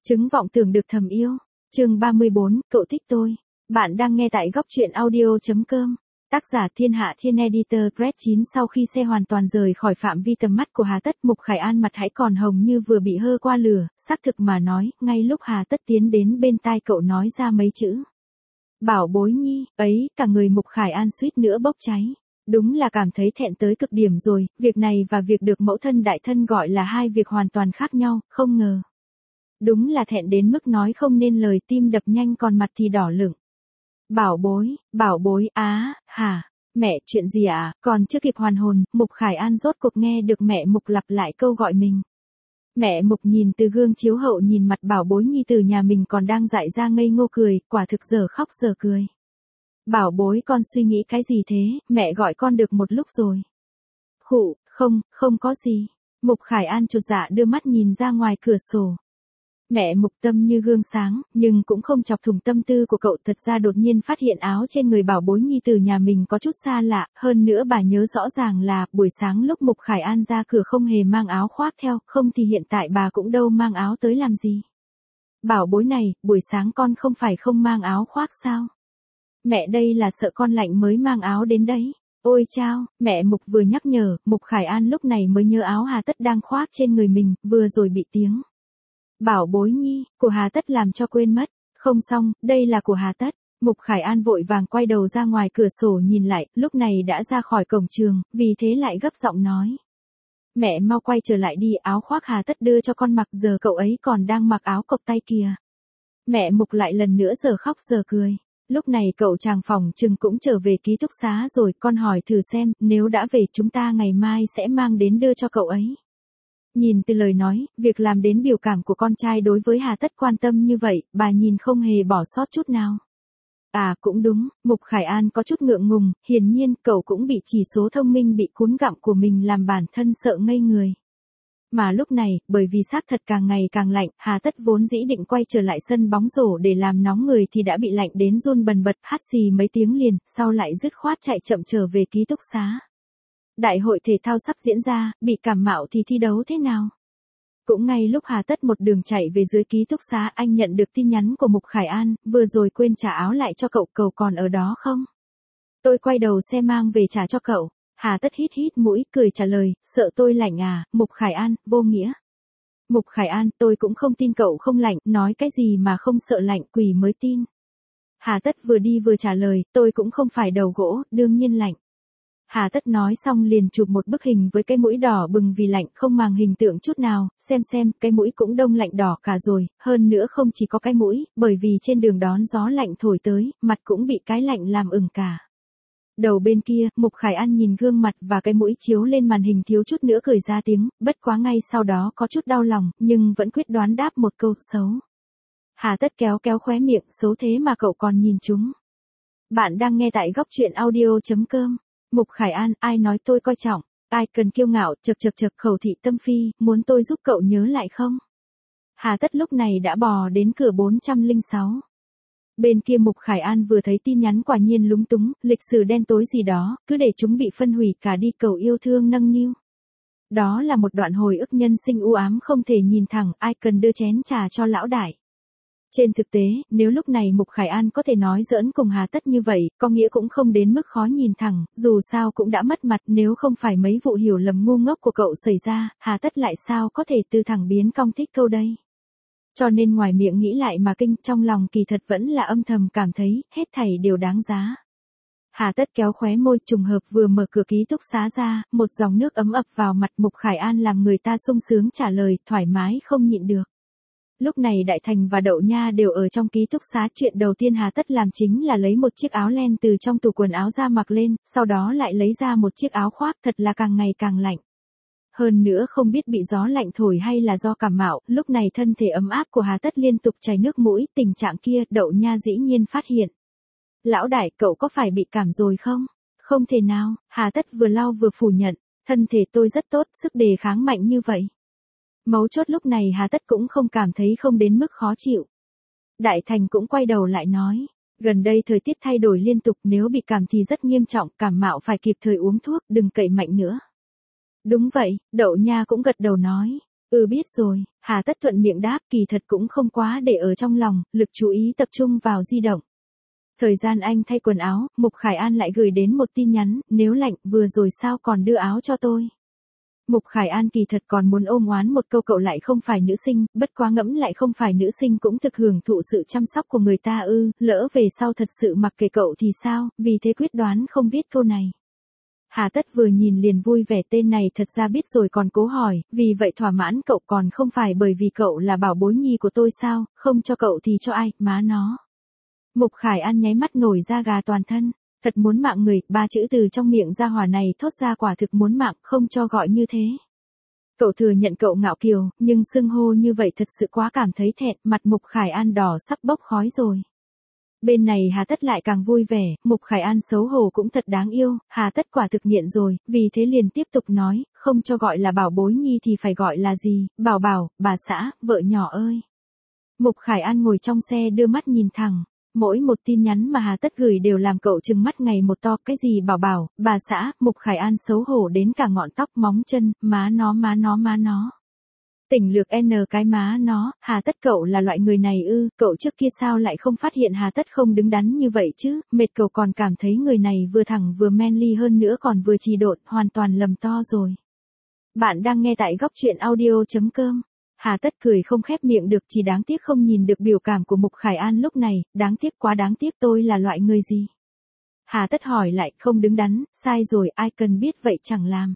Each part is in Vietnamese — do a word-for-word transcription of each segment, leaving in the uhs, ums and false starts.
Chứng vọng tưởng được thầm yêu. Chương ba mươi bốn, cậu thích tôi. Bạn đang nghe tại góc truyện audio chấm com. Tác giả Thiên Hạ Thiên Editor Press chín. Sau khi xe hoàn toàn rời khỏi phạm vi tầm mắt của Hà Tất, Mục Khải An mặt hãy còn hồng như vừa bị hơ qua lửa, xác thực mà nói, ngay lúc Hà Tất tiến đến bên tai cậu nói ra mấy chữ. Bảo bối nhi, ấy, cả người Mục Khải An suýt nữa bốc cháy. Đúng là cảm thấy thẹn tới cực điểm rồi, việc này và việc được mẫu thân đại thân gọi là hai việc hoàn toàn khác nhau, không ngờ. Đúng là thẹn đến mức nói không nên lời, tim đập nhanh còn mặt thì đỏ lửng. Bảo bối, bảo bối, á, hả, mẹ, chuyện gì ạ? À? Còn chưa kịp hoàn hồn, Mục Khải An rốt cuộc nghe được mẹ Mục lặp lại câu gọi mình. Mẹ Mục nhìn từ gương chiếu hậu nhìn mặt bảo bối nhi từ nhà mình còn đang dại ra ngây ngô cười, quả thực giờ khóc giờ cười. Bảo bối con suy nghĩ cái gì thế, mẹ gọi con được một lúc rồi. Khụ, không, không có gì. Mục Khải An chột dạ đưa mắt nhìn ra ngoài cửa sổ. Mẹ Mục tâm như gương sáng, nhưng cũng không chọc thủng tâm tư của cậu. Thật ra đột nhiên phát hiện áo trên người bảo bối nhi từ nhà mình có chút xa lạ, hơn nữa bà nhớ rõ ràng là buổi sáng lúc Mục Khải An ra cửa không hề mang áo khoác theo, không thì hiện tại bà cũng đâu mang áo tới làm gì. Bảo bối này, buổi sáng con không phải không mang áo khoác sao? Mẹ đây là sợ con lạnh mới mang áo đến đấy. Ôi chao, mẹ Mục vừa nhắc nhở, Mục Khải An lúc này mới nhớ áo Hà Tất đang khoác trên người mình, vừa rồi bị tiếng bảo bối nhi, của Hà Tất làm cho quên mất. Không xong, đây là của Hà Tất. Mục Khải An vội vàng quay đầu ra ngoài cửa sổ nhìn lại, lúc này đã ra khỏi cổng trường, vì thế lại gấp giọng nói. Mẹ mau quay trở lại đi, áo khoác Hà Tất đưa cho con mặc, giờ cậu ấy còn đang mặc áo cộc tay kìa. Mẹ Mục lại lần nữa giờ khóc giờ cười. Lúc này cậu chàng phòng trừng cũng trở về ký túc xá rồi, con hỏi thử xem, nếu đã về chúng ta ngày mai sẽ mang đến đưa cho cậu ấy. Nhìn từ lời nói, việc làm đến biểu cảm của con trai đối với Hà Tất quan tâm như vậy, bà nhìn không hề bỏ sót chút nào. À cũng đúng, Mục Khải An có chút ngượng ngùng, hiển nhiên cậu cũng bị chỉ số thông minh bị cún gặm của mình làm bản thân sợ ngây người. Mà lúc này, bởi vì xác thật càng ngày càng lạnh, Hà Tất vốn dĩ định quay trở lại sân bóng rổ để làm nóng người thì đã bị lạnh đến run bần bật, hắt xì mấy tiếng liền, sau lại dứt khoát chạy chậm trở về ký túc xá. Đại hội thể thao sắp diễn ra, bị cảm mạo thì thi đấu thế nào? Cũng ngay lúc Hà Tất một đường chạy về dưới ký túc xá, anh nhận được tin nhắn của Mục Khải An, vừa rồi quên trả áo lại cho cậu, cậu còn ở đó không? Tôi quay đầu xe mang về trả cho cậu. Hà Tất hít hít mũi, cười trả lời, sợ tôi lạnh à? Mục Khải An, vô nghĩa. Mục Khải An, tôi cũng không tin cậu không lạnh, nói cái gì mà không sợ lạnh, quỷ mới tin. Hà Tất vừa đi vừa trả lời, tôi cũng không phải đầu gỗ, đương nhiên lạnh. Hà Tất nói xong liền chụp một bức hình với cái mũi đỏ bừng vì lạnh, không màng hình tượng chút nào, xem xem, cái mũi cũng đông lạnh đỏ cả rồi, hơn nữa không chỉ có cái mũi, bởi vì trên đường đón gió lạnh thổi tới, mặt cũng bị cái lạnh làm ửng cả. Đầu bên kia, Mục Khải An nhìn gương mặt và cái mũi chiếu lên màn hình thiếu chút nữa cười ra tiếng, bất quá ngay sau đó có chút đau lòng, nhưng vẫn quyết đoán đáp một câu, xấu. Hà Tất kéo kéo khóe miệng, xấu thế mà cậu còn nhìn chúng. Bạn đang nghe tại góc truyện audio chấm com. Mục Khải An, ai nói tôi coi trọng, ai cần kiêu ngạo, chật chật chật khẩu thị tâm phi, muốn tôi giúp cậu nhớ lại không? Hà Tất lúc này đã bò đến cửa bốn trăm lẻ sáu. Bên kia Mục Khải An vừa thấy tin nhắn quả nhiên lúng túng, lịch sử đen tối gì đó, cứ để chúng bị phân hủy cả đi, cầu yêu thương nâng niu. Đó là một đoạn hồi ức nhân sinh u ám không thể nhìn thẳng, ai cần đưa chén trà cho lão đại. Trên thực tế, nếu lúc này Mục Khải An có thể nói giỡn cùng Hà Tất như vậy, có nghĩa cũng không đến mức khó nhìn thẳng, dù sao cũng đã mất mặt, nếu không phải mấy vụ hiểu lầm ngu ngốc của cậu xảy ra, Hà Tất lại sao có thể từ thẳng biến cong thích câu đây. Cho nên ngoài miệng nghĩ lại mà kinh, trong lòng kỳ thật vẫn là âm thầm cảm thấy, hết thảy đều đáng giá. Hà Tất kéo khóe môi, trùng hợp vừa mở cửa ký túc xá ra, một dòng nước ấm ập vào mặt. Mục Khải An làm người ta sung sướng trả lời, thoải mái không nhịn được. Lúc này Đại Thành và Đậu Nha đều ở trong ký túc xá, chuyện đầu tiên Hà Tất làm chính là lấy một chiếc áo len từ trong tủ quần áo ra mặc lên, sau đó lại lấy ra một chiếc áo khoác, thật là càng ngày càng lạnh. Hơn nữa không biết bị gió lạnh thổi hay là do cảm mạo, lúc này thân thể ấm áp của Hà Tất liên tục chảy nước mũi, tình trạng kia Đậu Nha dĩ nhiên phát hiện. Lão đại, cậu có phải bị cảm rồi không? Không thể nào, Hà Tất vừa lau vừa phủ nhận, thân thể tôi rất tốt, sức đề kháng mạnh như vậy. Mấu chốt lúc này Hà Tất cũng không cảm thấy không đến mức khó chịu. Đại Thành cũng quay đầu lại nói, gần đây thời tiết thay đổi liên tục, nếu bị cảm thì rất nghiêm trọng, cảm mạo phải kịp thời uống thuốc, đừng cậy mạnh nữa. Đúng vậy, Đậu Nha cũng gật đầu nói, Ừ biết rồi, Hà Tất thuận miệng đáp, kỳ thật cũng không quá để ở trong lòng, lực chú ý tập trung vào di động. Thời gian anh thay quần áo, Mục Khải An lại gửi đến một tin nhắn, nếu lạnh, vừa rồi sao còn đưa áo cho tôi. Mục Khải An kỳ thật còn muốn ôm oán một câu cậu lại không phải nữ sinh, bất quá ngẫm lại không phải nữ sinh cũng thực hưởng thụ sự chăm sóc của người ta ư, lỡ về sau thật sự mặc kệ cậu thì sao, vì thế quyết đoán không viết câu này. Hà Tất vừa nhìn liền vui vẻ, tên này thật ra biết rồi còn cố hỏi, vì vậy thỏa mãn cậu còn không phải bởi vì cậu là bảo bối nhi của tôi sao, không cho cậu thì cho ai, má nó. Mục Khải An nháy mắt nổi da gà toàn thân, thật muốn mạng người, ba chữ từ trong miệng gia hỏa này thốt ra quả thực muốn mạng, không cho gọi như thế. Cậu thừa nhận cậu ngạo kiều, nhưng xưng hô như vậy thật sự quá cảm thấy thẹn, mặt Mục Khải An đỏ sắp bốc khói rồi. Bên này Hà Tất lại càng vui vẻ, Mục Khải An xấu hổ cũng thật đáng yêu, Hà Tất quả thực nghiện rồi, vì thế liền tiếp tục nói, không cho gọi là bảo bối nhi thì phải gọi là gì, bảo bảo, bà xã, vợ nhỏ ơi. Mục Khải An ngồi trong xe đưa mắt nhìn thẳng, mỗi một tin nhắn mà Hà Tất gửi đều làm cậu trừng mắt ngày một to, cái gì bảo bảo, bà xã, Mục Khải An xấu hổ đến cả ngọn tóc móng chân, má nó má nó má nó. Tỉnh lược n cái má nó, Hà Tất cậu là loại người này ư, cậu trước kia sao lại không phát hiện Hà Tất không đứng đắn như vậy chứ, mệt cậu còn cảm thấy người này vừa thẳng vừa manly hơn nữa còn vừa trì độn, hoàn toàn lầm to rồi. Bạn đang nghe tại góc truyện audio chấm com. Hà Tất cười không khép miệng được, chỉ đáng tiếc không nhìn được biểu cảm của Mục Khải An lúc này, đáng tiếc quá đáng tiếc, tôi là loại người gì? Hà Tất hỏi lại, không đứng đắn, sai rồi, ai cần biết vậy chẳng làm.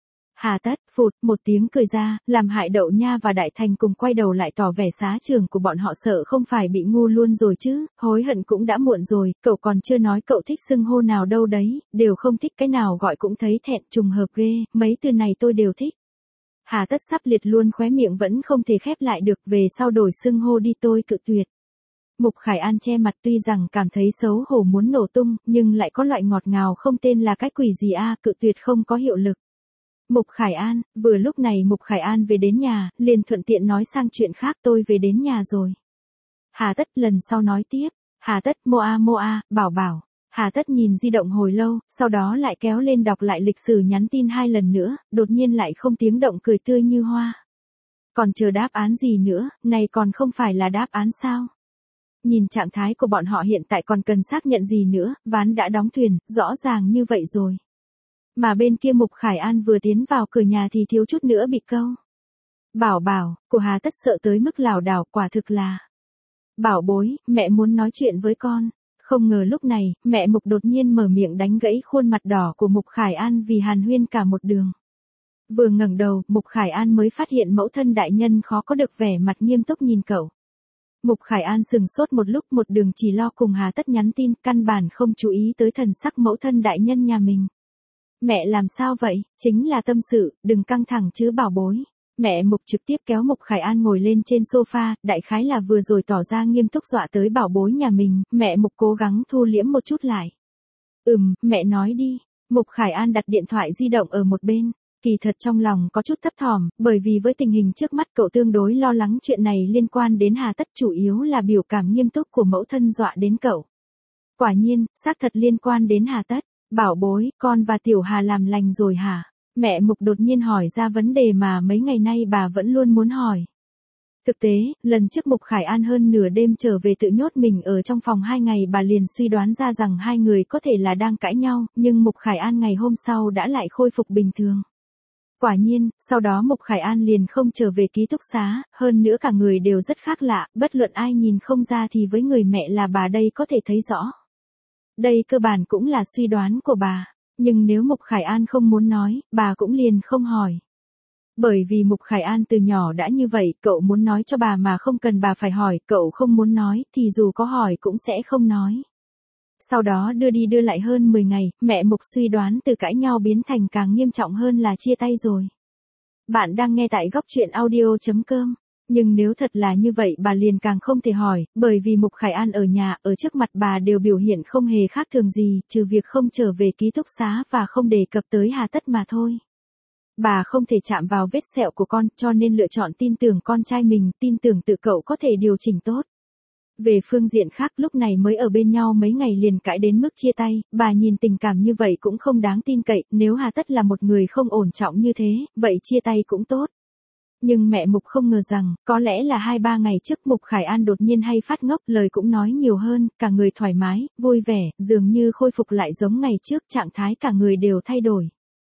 Hà Tất, phụt, một tiếng cười ra, làm hại Đậu Nha và Đại Thành cùng quay đầu lại tỏ vẻ xá trường của bọn họ, sợ không phải bị ngu luôn rồi chứ, hối hận cũng đã muộn rồi, cậu còn chưa nói cậu thích xưng hô nào đâu đấy, đều không thích cái nào gọi cũng thấy thẹn, trùng hợp ghê, mấy từ này tôi đều thích. Hà Tất sắp liệt luôn khóe miệng vẫn không thể khép lại được, về sau đổi xưng hô đi tôi cự tuyệt. Mục Khải An che mặt tuy rằng cảm thấy xấu hổ muốn nổ tung, nhưng lại có loại ngọt ngào không tên là cái quỷ gì a, cự tuyệt không có hiệu lực. Mục Khải An, vừa lúc này Mục Khải An về đến nhà, liền thuận tiện nói sang chuyện khác, tôi về đến nhà rồi. Hà Tất lần sau nói tiếp, Hà Tất, Moa Moa, bảo bảo. Hà Tất nhìn di động hồi lâu, sau đó lại kéo lên đọc lại lịch sử nhắn tin hai lần nữa, đột nhiên lại không tiếng động cười tươi như hoa. Còn chờ đáp án gì nữa, này còn không phải là đáp án sao? Nhìn trạng thái của bọn họ hiện tại còn cần xác nhận gì nữa, ván đã đóng thuyền, rõ ràng như vậy rồi. Mà bên kia Mục Khải An vừa tiến vào cửa nhà thì thiếu chút nữa bị câu. Bảo bảo, của Hà Tất sợ tới mức lảo đảo, quả thực là. Bảo bối, mẹ muốn nói chuyện với con. Không ngờ lúc này, mẹ Mục đột nhiên mở miệng đánh gãy khuôn mặt đỏ của Mục Khải An vì hàn huyên cả một đường. Vừa ngẩng đầu, Mục Khải An mới phát hiện mẫu thân đại nhân khó có được vẻ mặt nghiêm túc nhìn cậu. Mục Khải An sừng sốt một lúc, một đường chỉ lo cùng Hà Tất nhắn tin, căn bản không chú ý tới thần sắc mẫu thân đại nhân nhà mình. Mẹ làm sao vậy, chính là tâm sự, đừng căng thẳng chứ bảo bối. Mẹ Mục trực tiếp kéo Mục Khải An ngồi lên trên sofa, đại khái là vừa rồi tỏ ra nghiêm túc dọa tới bảo bối nhà mình, mẹ Mục cố gắng thu liễm một chút lại. Ừm, mẹ nói đi. Mục Khải An đặt điện thoại di động ở một bên, kỳ thật trong lòng có chút thấp thỏm, bởi vì với tình hình trước mắt cậu tương đối lo lắng chuyện này liên quan đến Hà Tất, chủ yếu là biểu cảm nghiêm túc của mẫu thân dọa đến cậu. Quả nhiên, xác thật liên quan đến Hà Tất. Bảo bối, con và Tiểu Hà làm lành rồi hả? Mẹ Mục đột nhiên hỏi ra vấn đề mà mấy ngày nay bà vẫn luôn muốn hỏi. Thực tế, lần trước Mục Khải An hơn nửa đêm trở về tự nhốt mình ở trong phòng hai ngày, bà liền suy đoán ra rằng hai người có thể là đang cãi nhau, nhưng Mục Khải An ngày hôm sau đã lại khôi phục bình thường. Quả nhiên, sau đó Mục Khải An liền không trở về ký túc xá, hơn nữa cả người đều rất khác lạ, bất luận ai nhìn không ra thì với người mẹ là bà đây có thể thấy rõ. Đây cơ bản cũng là suy đoán của bà, nhưng nếu Mục Khải An không muốn nói, bà cũng liền không hỏi. Bởi vì Mục Khải An từ nhỏ đã như vậy, cậu muốn nói cho bà mà không cần bà phải hỏi, cậu không muốn nói, thì dù có hỏi cũng sẽ không nói. Sau đó đưa đi đưa lại hơn mười ngày, mẹ Mục suy đoán từ cãi nhau biến thành càng nghiêm trọng hơn là chia tay rồi. Bạn đang nghe tại góc truyện audio chấm com. Nhưng nếu thật là như vậy bà liền càng không thể hỏi, bởi vì Mục Khải An ở nhà, ở trước mặt bà đều biểu hiện không hề khác thường gì, trừ việc không trở về ký túc xá và không đề cập tới Hà Tất mà thôi. Bà không thể chạm vào vết sẹo của con, cho nên lựa chọn tin tưởng con trai mình, tin tưởng tự cậu có thể điều chỉnh tốt. Về phương diện khác, lúc này mới ở bên nhau mấy ngày liền cãi đến mức chia tay, bà nhìn tình cảm như vậy cũng không đáng tin cậy, nếu Hà Tất là một người không ổn trọng như thế, vậy chia tay cũng tốt. Nhưng mẹ Mục không ngờ rằng, có lẽ là hai ba ngày trước Mục Khải An đột nhiên hay phát ngốc, lời cũng nói nhiều hơn, cả người thoải mái, vui vẻ, dường như khôi phục lại giống ngày trước, trạng thái cả người đều thay đổi.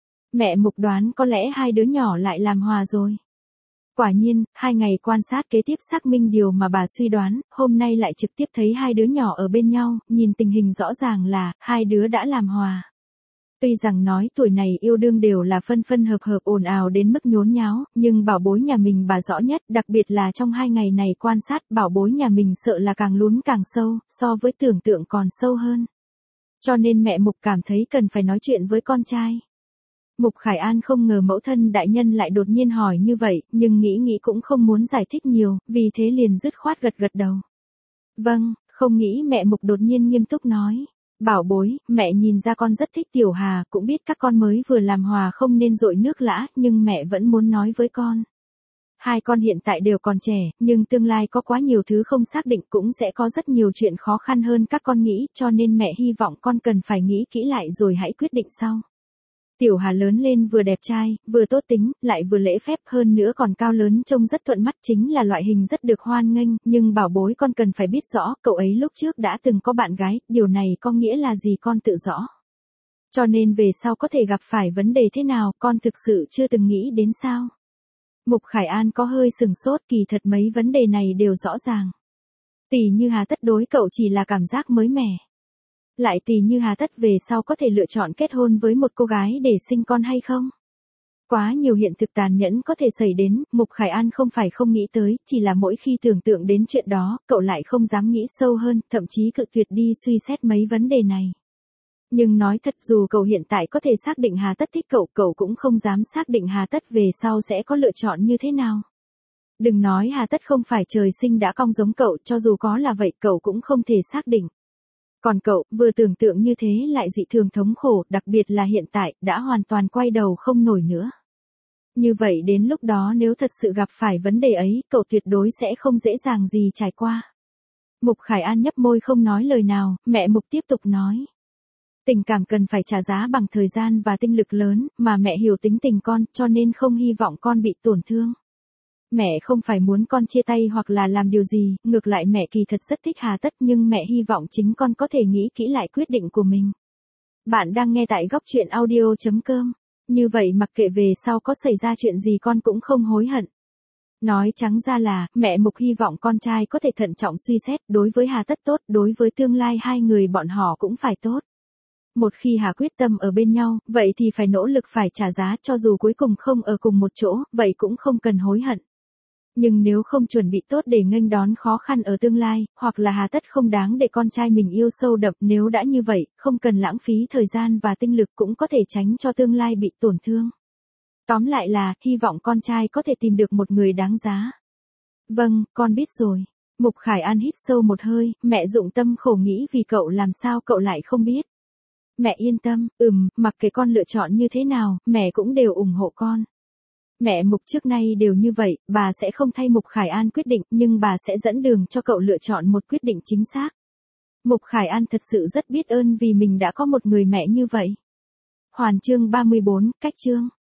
Mẹ Mục đoán có lẽ hai đứa nhỏ lại làm hòa rồi. Quả nhiên, hai ngày quan sát kế tiếp xác minh điều mà bà suy đoán, hôm nay lại trực tiếp thấy hai đứa nhỏ ở bên nhau, nhìn tình hình rõ ràng là, hai đứa đã làm hòa. Tuy rằng nói tuổi này yêu đương đều là phân phân hợp hợp ồn ào đến mức nhốn nháo, nhưng bảo bối nhà mình bà rõ nhất, đặc biệt là trong hai ngày này quan sát, bảo bối nhà mình sợ là càng lún càng sâu, so với tưởng tượng còn sâu hơn. Cho nên mẹ Mục cảm thấy cần phải nói chuyện với con trai. Mục Khải An không ngờ mẫu thân đại nhân lại đột nhiên hỏi như vậy, nhưng nghĩ nghĩ cũng không muốn giải thích nhiều, vì thế liền dứt khoát gật gật đầu. Vâng, không nghĩ mẹ Mục đột nhiên nghiêm túc nói. Bảo bối, mẹ nhìn ra con rất thích Tiểu Hà, cũng biết các con mới vừa làm hòa không nên dội nước lã, nhưng mẹ vẫn muốn nói với con. Hai con hiện tại đều còn trẻ, nhưng tương lai có quá nhiều thứ không xác định, cũng sẽ có rất nhiều chuyện khó khăn hơn các con nghĩ, cho nên mẹ hy vọng con cần phải nghĩ kỹ lại rồi hãy quyết định sau. Tiểu Hà lớn lên vừa đẹp trai, vừa tốt tính, lại vừa lễ phép, hơn nữa còn cao lớn, trông rất thuận mắt, chính là loại hình rất được hoan nghênh, nhưng bảo bối con cần phải biết rõ, cậu ấy lúc trước đã từng có bạn gái, điều này có nghĩa là gì con tự rõ. Cho nên về sau có thể gặp phải vấn đề thế nào, con thực sự chưa từng nghĩ đến sao. Mục Khải An có hơi sừng sốt, kỳ thật mấy vấn đề này đều rõ ràng. Tỷ như Hà Tất đối cậu chỉ là cảm giác mới mẻ. Lại tỷ như Hà Tất về sau có thể lựa chọn kết hôn với một cô gái để sinh con hay không? Quá nhiều hiện thực tàn nhẫn có thể xảy đến, Mục Khải An không phải không nghĩ tới, chỉ là mỗi khi tưởng tượng đến chuyện đó, cậu lại không dám nghĩ sâu hơn, thậm chí cự tuyệt đi suy xét mấy vấn đề này. Nhưng nói thật dù cậu hiện tại có thể xác định Hà Tất thích cậu, cậu cũng không dám xác định Hà Tất về sau sẽ có lựa chọn như thế nào. Đừng nói Hà Tất không phải trời sinh đã cong giống cậu, cho dù có là vậy cậu cũng không thể xác định. Còn cậu, vừa tưởng tượng như thế lại dị thường thống khổ, đặc biệt là hiện tại, đã hoàn toàn quay đầu không nổi nữa. Như vậy đến lúc đó nếu thật sự gặp phải vấn đề ấy, cậu tuyệt đối sẽ không dễ dàng gì trải qua. Mục Khải An nhấp môi không nói lời nào, mẹ Mục tiếp tục nói. Tình cảm cần phải trả giá bằng thời gian và tinh lực lớn, mà mẹ hiểu tính tình con, cho nên không hy vọng con bị tổn thương. Mẹ không phải muốn con chia tay hoặc là làm điều gì, ngược lại mẹ kỳ thật rất thích Hà Tất, nhưng mẹ hy vọng chính con có thể nghĩ kỹ lại quyết định của mình. Bạn đang nghe tại góc truyện audio chấm com. Như vậy mặc kệ về sau có xảy ra chuyện gì con cũng không hối hận. Nói trắng ra là, mẹ Mục hy vọng con trai có thể thận trọng suy xét, đối với Hà Tất tốt, đối với tương lai hai người bọn họ cũng phải tốt. Một khi Hà quyết tâm ở bên nhau, vậy thì phải nỗ lực phải trả giá, cho dù cuối cùng không ở cùng một chỗ, vậy cũng không cần hối hận. Nhưng nếu không chuẩn bị tốt để nghênh đón khó khăn ở tương lai, hoặc là Hà Tất không đáng để con trai mình yêu sâu đậm, nếu đã như vậy, không cần lãng phí thời gian và tinh lực cũng có thể tránh cho tương lai bị tổn thương. Tóm lại là, hy vọng con trai có thể tìm được một người đáng giá. Vâng, con biết rồi. Mục Khải An hít sâu một hơi, mẹ dụng tâm khổ nghĩ vì cậu làm sao cậu lại không biết. Mẹ yên tâm, ừm, mặc kệ con lựa chọn như thế nào, mẹ cũng đều ủng hộ con. Mẹ Mục trước nay đều như vậy, bà sẽ không thay Mục Khải An quyết định, nhưng bà sẽ dẫn đường cho cậu lựa chọn một quyết định chính xác. Mục Khải An thật sự rất biết ơn vì mình đã có một người mẹ như vậy. Hoàn chương ba mươi bốn, cách chương.